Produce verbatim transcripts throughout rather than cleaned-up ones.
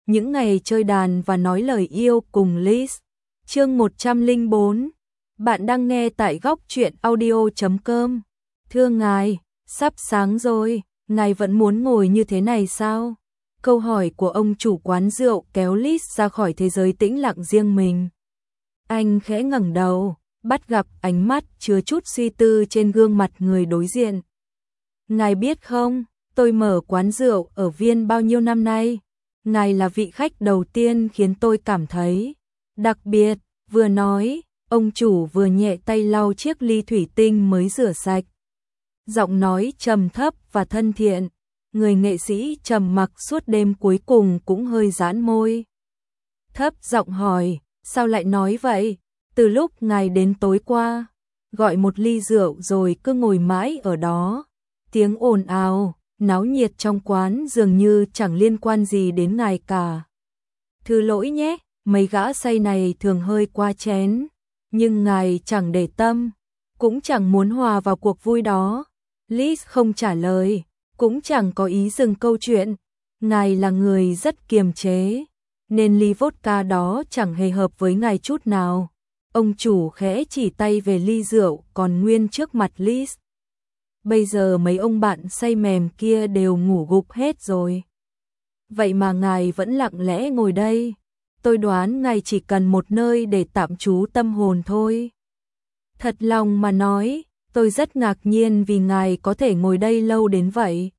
những ngày chơi đàn và nói lời yêu cùng Liz. Chương một trăm lẻ bốn. Bạn đang nghe tại góc truyện audio chấm com. Thưa ngài, sắp sáng rồi, ngài vẫn muốn ngồi như thế này sao? Câu hỏi của ông chủ quán rượu kéo Liz ra khỏi thế giới tĩnh lặng riêng mình. Anh khẽ ngẩng đầu, bắt gặp ánh mắt chứa chút suy tư trên gương mặt người đối diện. Ngài biết không, tôi mở quán rượu ở Viên bao nhiêu năm nay. Ngài là vị khách đầu tiên khiến tôi cảm thấy đặc biệt. Vừa nói, ông chủ vừa nhẹ tay lau chiếc ly thủy tinh mới rửa sạch. Giọng nói trầm thấp và thân thiện. Người nghệ sĩ trầm mặc suốt đêm cuối cùng cũng hơi giãn môi. Thấp giọng hỏi, sao lại nói vậy? Từ lúc ngài đến tối qua, gọi một ly rượu rồi cứ ngồi mãi ở đó. Tiếng ồn ào, náo nhiệt trong quán dường như chẳng liên quan gì đến ngài cả. Thứ lỗi nhé, mấy gã say này thường hơi qua chén, nhưng ngài chẳng để tâm, cũng chẳng muốn hòa vào cuộc vui đó. Liz không trả lời, cũng chẳng có ý dừng câu chuyện. Ngài là người rất kiềm chế, nên ly vodka đó chẳng hề hợp với ngài chút nào. Ông chủ khẽ chỉ tay về ly rượu còn nguyên trước mặt Liz. Bây giờ mấy ông bạn say mềm kia đều ngủ gục hết rồi. Vậy mà ngài vẫn lặng lẽ ngồi đây. Tôi đoán ngài chỉ cần một nơi để tạm trú tâm hồn thôi. Thật lòng mà nói, tôi rất ngạc nhiên vì ngài có thể ngồi đây lâu đến vậy.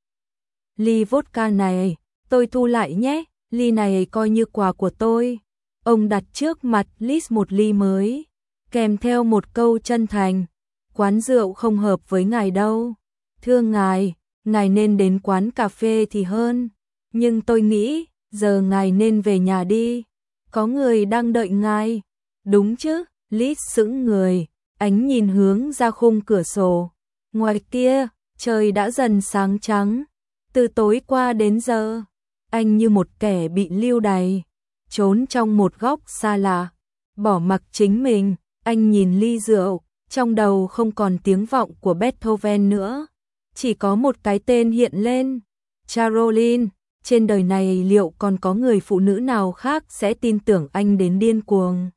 Ly vodka này, tôi thu lại nhé, ly này coi như quà của tôi. Ông đặt trước mặt Liz một ly mới, kèm theo một câu chân thành. Quán rượu không hợp với ngài đâu. Thưa ngài, ngài nên đến quán cà phê thì hơn. Nhưng tôi nghĩ, giờ ngài nên về nhà đi. Có người đang đợi ngài. Đúng chứ, Liz sững người, ánh nhìn hướng ra khung cửa sổ. Ngoài kia, trời đã dần sáng trắng. Từ tối qua đến giờ, anh như một kẻ bị lưu đày, trốn trong một góc xa lạ, bỏ mặc chính mình. Anh nhìn ly rượu, trong đầu không còn tiếng vọng của Beethoven nữa, chỉ có một cái tên hiện lên, Caroline. Trên đời này liệu còn có người phụ nữ nào khác sẽ tin tưởng anh đến điên cuồng,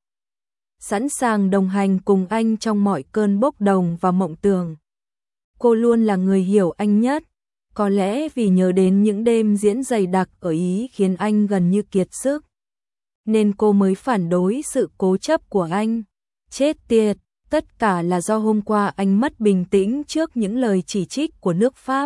sẵn sàng đồng hành cùng anh trong mọi cơn bốc đồng và mộng tưởng. Cô luôn là người hiểu anh nhất, có lẽ vì nhớ đến những đêm diễn dày đặc ở Ý khiến anh gần như kiệt sức, nên cô mới phản đối sự cố chấp của anh. Chết tiệt, tất cả là do hôm qua anh mất bình tĩnh trước những lời chỉ trích của nước Pháp,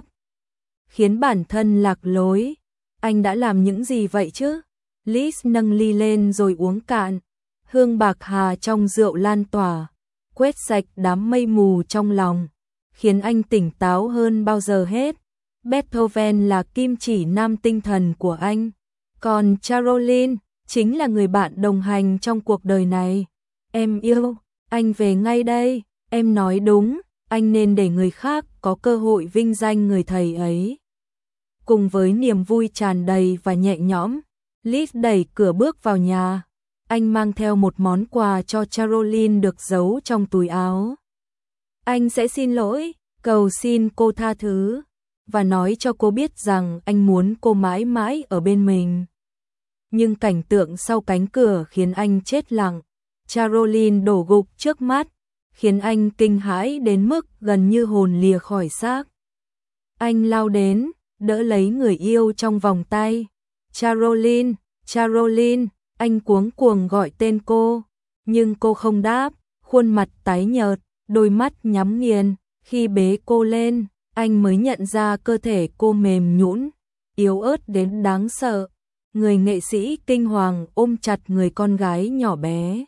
khiến bản thân lạc lối. Anh đã làm những gì vậy chứ? Liz nâng ly lên rồi uống cạn. Hương bạc hà trong rượu lan tỏa, quét sạch đám mây mù trong lòng, khiến anh tỉnh táo hơn bao giờ hết. Beethoven là kim chỉ nam tinh thần của anh, còn Caroline chính là người bạn đồng hành trong cuộc đời này. Em yêu, anh về ngay đây. Em nói đúng, anh nên để người khác có cơ hội vinh danh người thầy ấy. Cùng với niềm vui tràn đầy và nhẹ nhõm, Liz đẩy cửa bước vào nhà. Anh mang theo một món quà cho Caroline được giấu trong túi áo. Anh sẽ xin lỗi, cầu xin cô tha thứ, và nói cho cô biết rằng anh muốn cô mãi mãi ở bên mình. Nhưng cảnh tượng sau cánh cửa khiến anh chết lặng. Caroline đổ gục trước mắt, khiến anh kinh hãi đến mức gần như hồn lìa khỏi xác. Anh lao đến, đỡ lấy người yêu trong vòng tay. Caroline, Caroline, anh cuống cuồng gọi tên cô, nhưng cô không đáp, khuôn mặt tái nhợt, đôi mắt nhắm nghiền. Khi bế cô lên, anh mới nhận ra cơ thể cô mềm nhũn, yếu ớt đến đáng sợ. Người nghệ sĩ kinh hoàng ôm chặt người con gái nhỏ bé,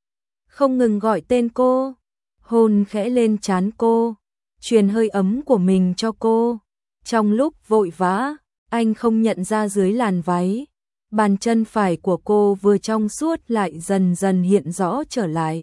không ngừng gọi tên cô, hôn khẽ lên trán cô, truyền hơi ấm của mình cho cô. Trong lúc vội vã, anh không nhận ra dưới làn váy, bàn chân phải của cô vừa trong suốt lại dần dần hiện rõ trở lại.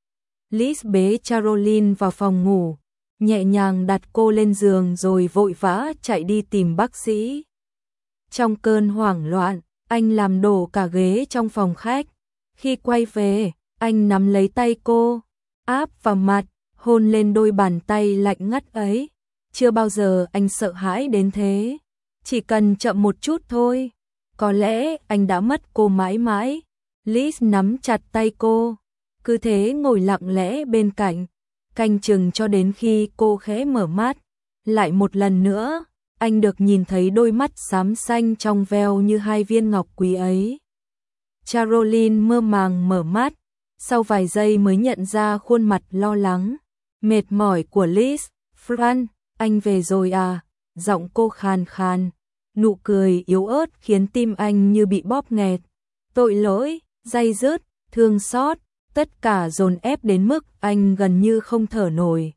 Liz bế Caroline vào phòng ngủ, nhẹ nhàng đặt cô lên giường rồi vội vã chạy đi tìm bác sĩ. Trong cơn hoảng loạn, anh làm đổ cả ghế trong phòng khách. Khi quay về, anh nắm lấy tay cô, áp vào mặt, hôn lên đôi bàn tay lạnh ngắt ấy. Chưa bao giờ anh sợ hãi đến thế. Chỉ cần chậm một chút thôi. Có lẽ anh đã mất cô mãi mãi. Liz nắm chặt tay cô, cứ thế ngồi lặng lẽ bên cạnh, canh chừng cho đến khi cô khẽ mở mắt. Lại một lần nữa, anh được nhìn thấy đôi mắt xám xanh trong veo như hai viên ngọc quý ấy. Caroline mơ màng mở mắt, sau vài giây mới nhận ra khuôn mặt lo lắng, mệt mỏi của Liz. Fran, anh về rồi à? Giọng cô khàn khàn, nụ cười yếu ớt khiến tim anh như bị bóp nghẹt. Tội lỗi, day dứt, thương xót, tất cả dồn ép đến mức anh gần như không thở nổi.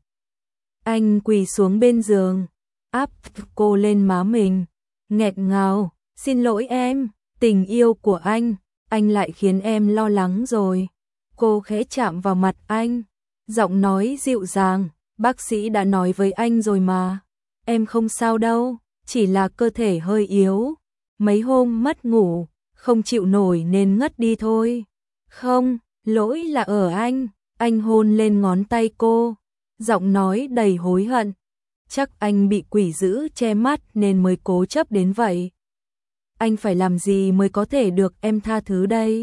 Anh quỳ xuống bên giường, áp cô lên má mình, nghẹt ngào, xin lỗi em, tình yêu của anh, anh lại khiến em lo lắng rồi. Cô khẽ chạm vào mặt anh, giọng nói dịu dàng, bác sĩ đã nói với anh rồi mà, em không sao đâu, chỉ là cơ thể hơi yếu, mấy hôm mất ngủ, không chịu nổi nên ngất đi thôi. Không, lỗi là ở anh, anh hôn lên ngón tay cô, giọng nói đầy hối hận, chắc anh bị quỷ dữ che mắt nên mới cố chấp đến vậy. Anh phải làm gì mới có thể được em tha thứ đây?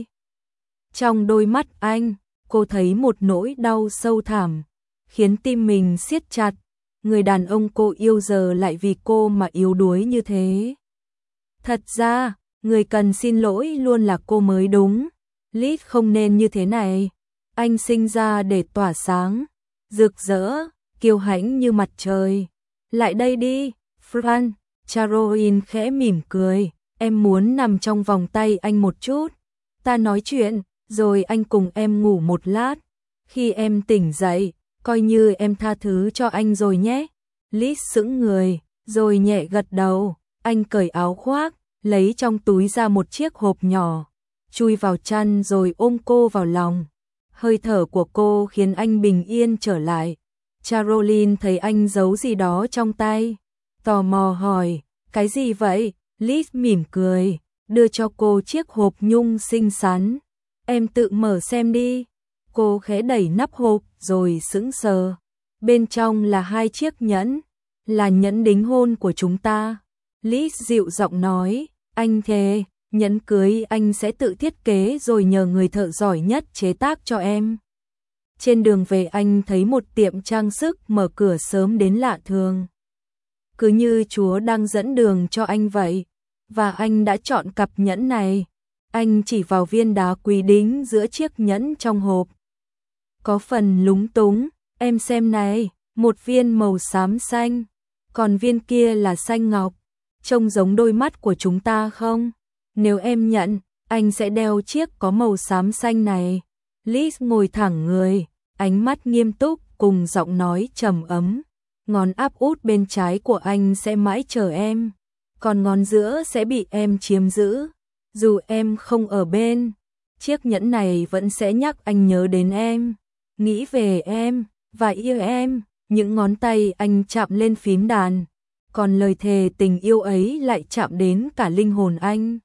Trong đôi mắt anh, cô thấy một nỗi đau sâu thẳm, khiến tim mình siết chặt. Người đàn ông cô yêu giờ lại vì cô mà yếu đuối như thế. Thật ra, người cần xin lỗi luôn là cô mới đúng. Liz không nên như thế này. Anh sinh ra để tỏa sáng, rực rỡ, kiêu hãnh như mặt trời. Lại đây đi, Fran. Caroline khẽ mỉm cười. Em muốn nằm trong vòng tay anh một chút. Ta nói chuyện, rồi anh cùng em ngủ một lát. Khi em tỉnh dậy, coi như em tha thứ cho anh rồi nhé. Liz sững người, rồi nhẹ gật đầu. Anh cởi áo khoác, lấy trong túi ra một chiếc hộp nhỏ, chui vào chăn rồi ôm cô vào lòng. Hơi thở của cô khiến anh bình yên trở lại. Caroline thấy anh giấu gì đó trong tay, tò mò hỏi, cái gì vậy? Liz mỉm cười, đưa cho cô chiếc hộp nhung xinh xắn. Em tự mở xem đi. Cô khẽ đẩy nắp hộp rồi sững sờ. Bên trong là hai chiếc nhẫn, là nhẫn đính hôn của chúng ta. Liz dịu giọng nói, anh thề, nhẫn cưới anh sẽ tự thiết kế rồi nhờ người thợ giỏi nhất chế tác cho em. Trên đường về anh thấy một tiệm trang sức mở cửa sớm đến lạ thường. Cứ như Chúa đang dẫn đường cho anh vậy. Và anh đã chọn cặp nhẫn này. Anh chỉ vào viên đá quý đính giữa chiếc nhẫn trong hộp. Có phần lúng túng, em xem này, một viên màu xám xanh, còn viên kia là xanh ngọc, trông giống đôi mắt của chúng ta không? Nếu em nhận, anh sẽ đeo chiếc có màu xám xanh này. Liz ngồi thẳng người, ánh mắt nghiêm túc cùng giọng nói trầm ấm. Ngón áp út bên trái của anh sẽ mãi chờ em, còn ngón giữa sẽ bị em chiếm giữ. Dù em không ở bên, chiếc nhẫn này vẫn sẽ nhắc anh nhớ đến em, nghĩ về em và yêu em. Những ngón tay anh chạm lên phím đàn, còn lời thề tình yêu ấy lại chạm đến cả linh hồn anh.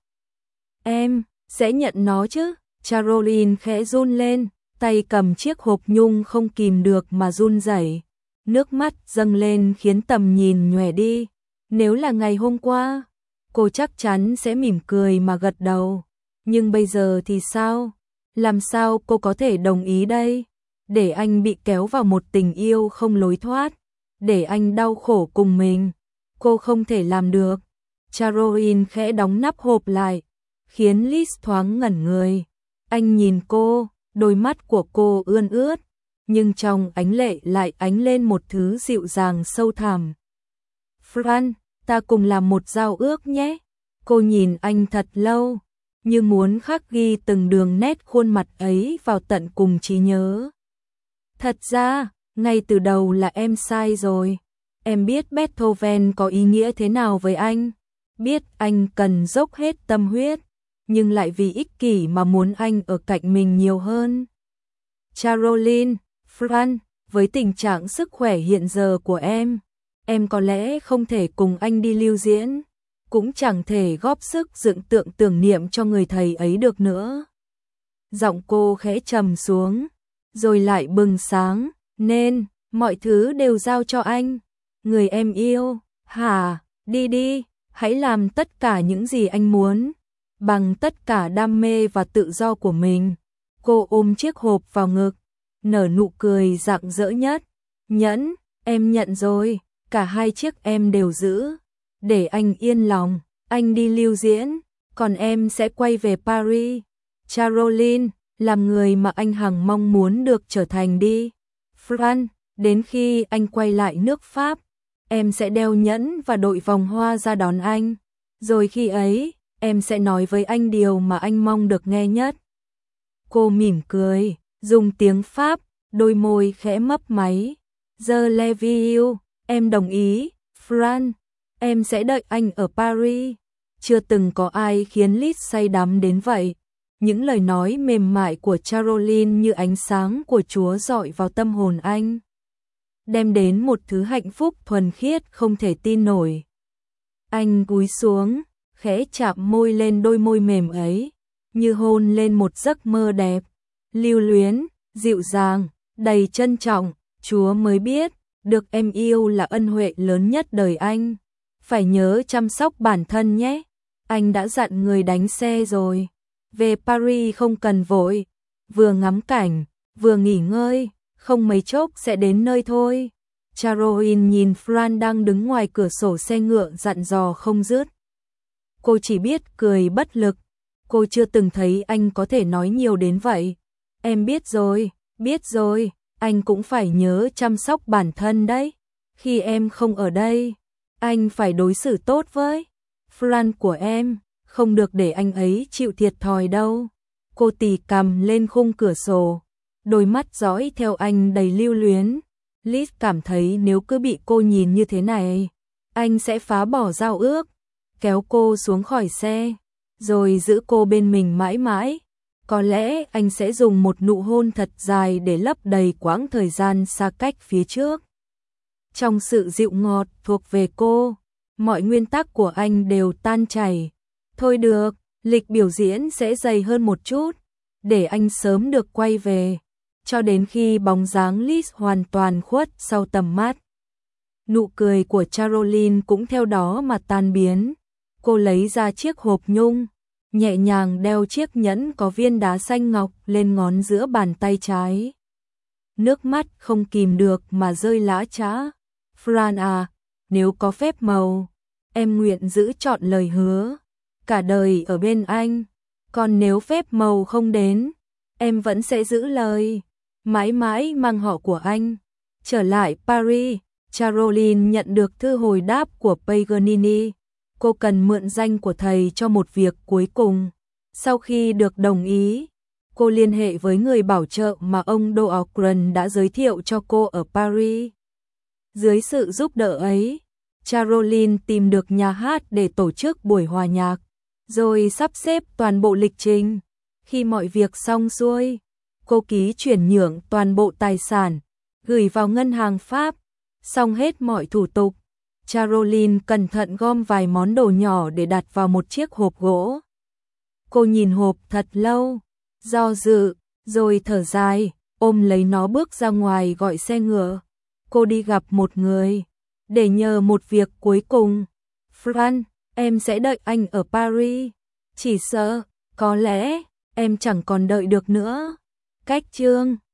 Em sẽ nhận nó chứ? Caroline khẽ run lên, tay cầm chiếc hộp nhung không kìm được mà run rẩy. Nước mắt dâng lên khiến tầm nhìn nhòe đi. Nếu là ngày hôm qua, cô chắc chắn sẽ mỉm cười mà gật đầu. Nhưng bây giờ thì sao? Làm sao cô có thể đồng ý đây? Để anh bị kéo vào một tình yêu không lối thoát, để anh đau khổ cùng mình. Cô không thể làm được. Caroline khẽ đóng nắp hộp lại, khiến Liz thoáng ngẩn người. Anh nhìn cô, đôi mắt của cô ươn ướt, nhưng trong ánh lệ lại ánh lên một thứ dịu dàng sâu thẳm. Fran, ta cùng làm một giao ước nhé. Cô nhìn anh thật lâu, như muốn khắc ghi từng đường nét khuôn mặt ấy vào tận cùng trí nhớ. Thật ra, ngay từ đầu là em sai rồi. Em biết Beethoven có ý nghĩa thế nào với anh, biết anh cần dốc hết tâm huyết, nhưng lại vì ích kỷ mà muốn anh ở cạnh mình nhiều hơn. Caroline, Fran, với tình trạng sức khỏe hiện giờ của em, em có lẽ không thể cùng anh đi lưu diễn, cũng chẳng thể góp sức dựng tượng tưởng niệm cho người thầy ấy được nữa. Giọng cô khẽ trầm xuống, rồi lại bừng sáng, nên mọi thứ đều giao cho anh, người em yêu. Hả, đi đi, hãy làm tất cả những gì anh muốn. bằng tất cả đam mê và tự do của mình. Cô ôm chiếc hộp vào ngực, nở nụ cười rạng rỡ nhất. Nhẫn, em nhận rồi, cả hai chiếc em đều giữ. Để anh yên lòng, anh đi lưu diễn, còn em sẽ quay về Paris. Caroline, làm người mà anh hằng mong muốn được trở thành đi. Fran, đến khi anh quay lại nước Pháp, em sẽ đeo nhẫn và đội vòng hoa ra đón anh. Rồi khi ấy, em sẽ nói với anh điều mà anh mong được nghe nhất. Cô mỉm cười, dùng tiếng Pháp, đôi môi khẽ mấp máy. Je love you, em đồng ý, Fran, em sẽ đợi anh ở Paris. Chưa từng có ai khiến Liz say đắm đến vậy. Những lời nói mềm mại của Caroline như ánh sáng của Chúa rọi vào tâm hồn anh, đem đến một thứ hạnh phúc thuần khiết không thể tin nổi. Anh cúi xuống, khẽ chạm môi lên đôi môi mềm ấy, như hôn lên một giấc mơ đẹp, lưu luyến, dịu dàng, đầy trân trọng. Chúa mới biết, được em yêu là ân huệ lớn nhất đời anh. Phải nhớ chăm sóc bản thân nhé. Anh đã dặn người đánh xe rồi. Về Paris không cần vội, vừa ngắm cảnh, vừa nghỉ ngơi, không mấy chốc sẽ đến nơi thôi. Caroline nhìn Fran đang đứng ngoài cửa sổ xe ngựa dặn dò không dứt. Cô chỉ biết cười bất lực. Cô chưa từng thấy anh có thể nói nhiều đến vậy. Em biết rồi, biết rồi, anh cũng phải nhớ chăm sóc bản thân đấy. Khi em không ở đây, anh phải đối xử tốt với Fran của em, không được để anh ấy chịu thiệt thòi đâu. Cô tì cằm lên khung cửa sổ, đôi mắt dõi theo anh đầy lưu luyến. Liz cảm thấy nếu cứ bị cô nhìn như thế này, anh sẽ phá bỏ giao ước, kéo cô xuống khỏi xe, rồi giữ cô bên mình mãi mãi. Có lẽ anh sẽ dùng một nụ hôn thật dài để lấp đầy quãng thời gian xa cách phía trước. Trong sự dịu ngọt thuộc về cô, mọi nguyên tắc của anh đều tan chảy. Thôi được, lịch biểu diễn sẽ dày hơn một chút, để anh sớm được quay về, cho đến khi bóng dáng Liz hoàn toàn khuất sau tầm mắt. Nụ cười của Caroline cũng theo đó mà tan biến. Cô lấy ra chiếc hộp nhung, nhẹ nhàng đeo chiếc nhẫn có viên đá xanh ngọc lên ngón giữa bàn tay trái. Nước mắt không kìm được mà rơi lã chã. Fran à, nếu có phép màu, em nguyện giữ trọn lời hứa, cả đời ở bên anh. Còn nếu phép màu không đến, em vẫn sẽ giữ lời, mãi mãi mang họ của anh. Trở lại Paris, Caroline nhận được thư hồi đáp của Paganini. Cô cần mượn danh của thầy cho một việc cuối cùng. Sau khi được đồng ý, cô liên hệ với người bảo trợ mà ông Doagran đã giới thiệu cho cô ở Paris. Dưới sự giúp đỡ ấy, Caroline tìm được nhà hát để tổ chức buổi hòa nhạc, rồi sắp xếp toàn bộ lịch trình. Khi mọi việc xong xuôi, cô ký chuyển nhượng toàn bộ tài sản, gửi vào ngân hàng Pháp. Xong hết mọi thủ tục, Caroline cẩn thận gom vài món đồ nhỏ để đặt vào một chiếc hộp gỗ. Cô nhìn hộp thật lâu, do dự, rồi thở dài, ôm lấy nó bước ra ngoài gọi xe ngựa. Cô đi gặp một người, để nhờ một việc cuối cùng. Fran, em sẽ đợi anh ở Paris. Chỉ sợ, có lẽ, em chẳng còn đợi được nữa. Cách chương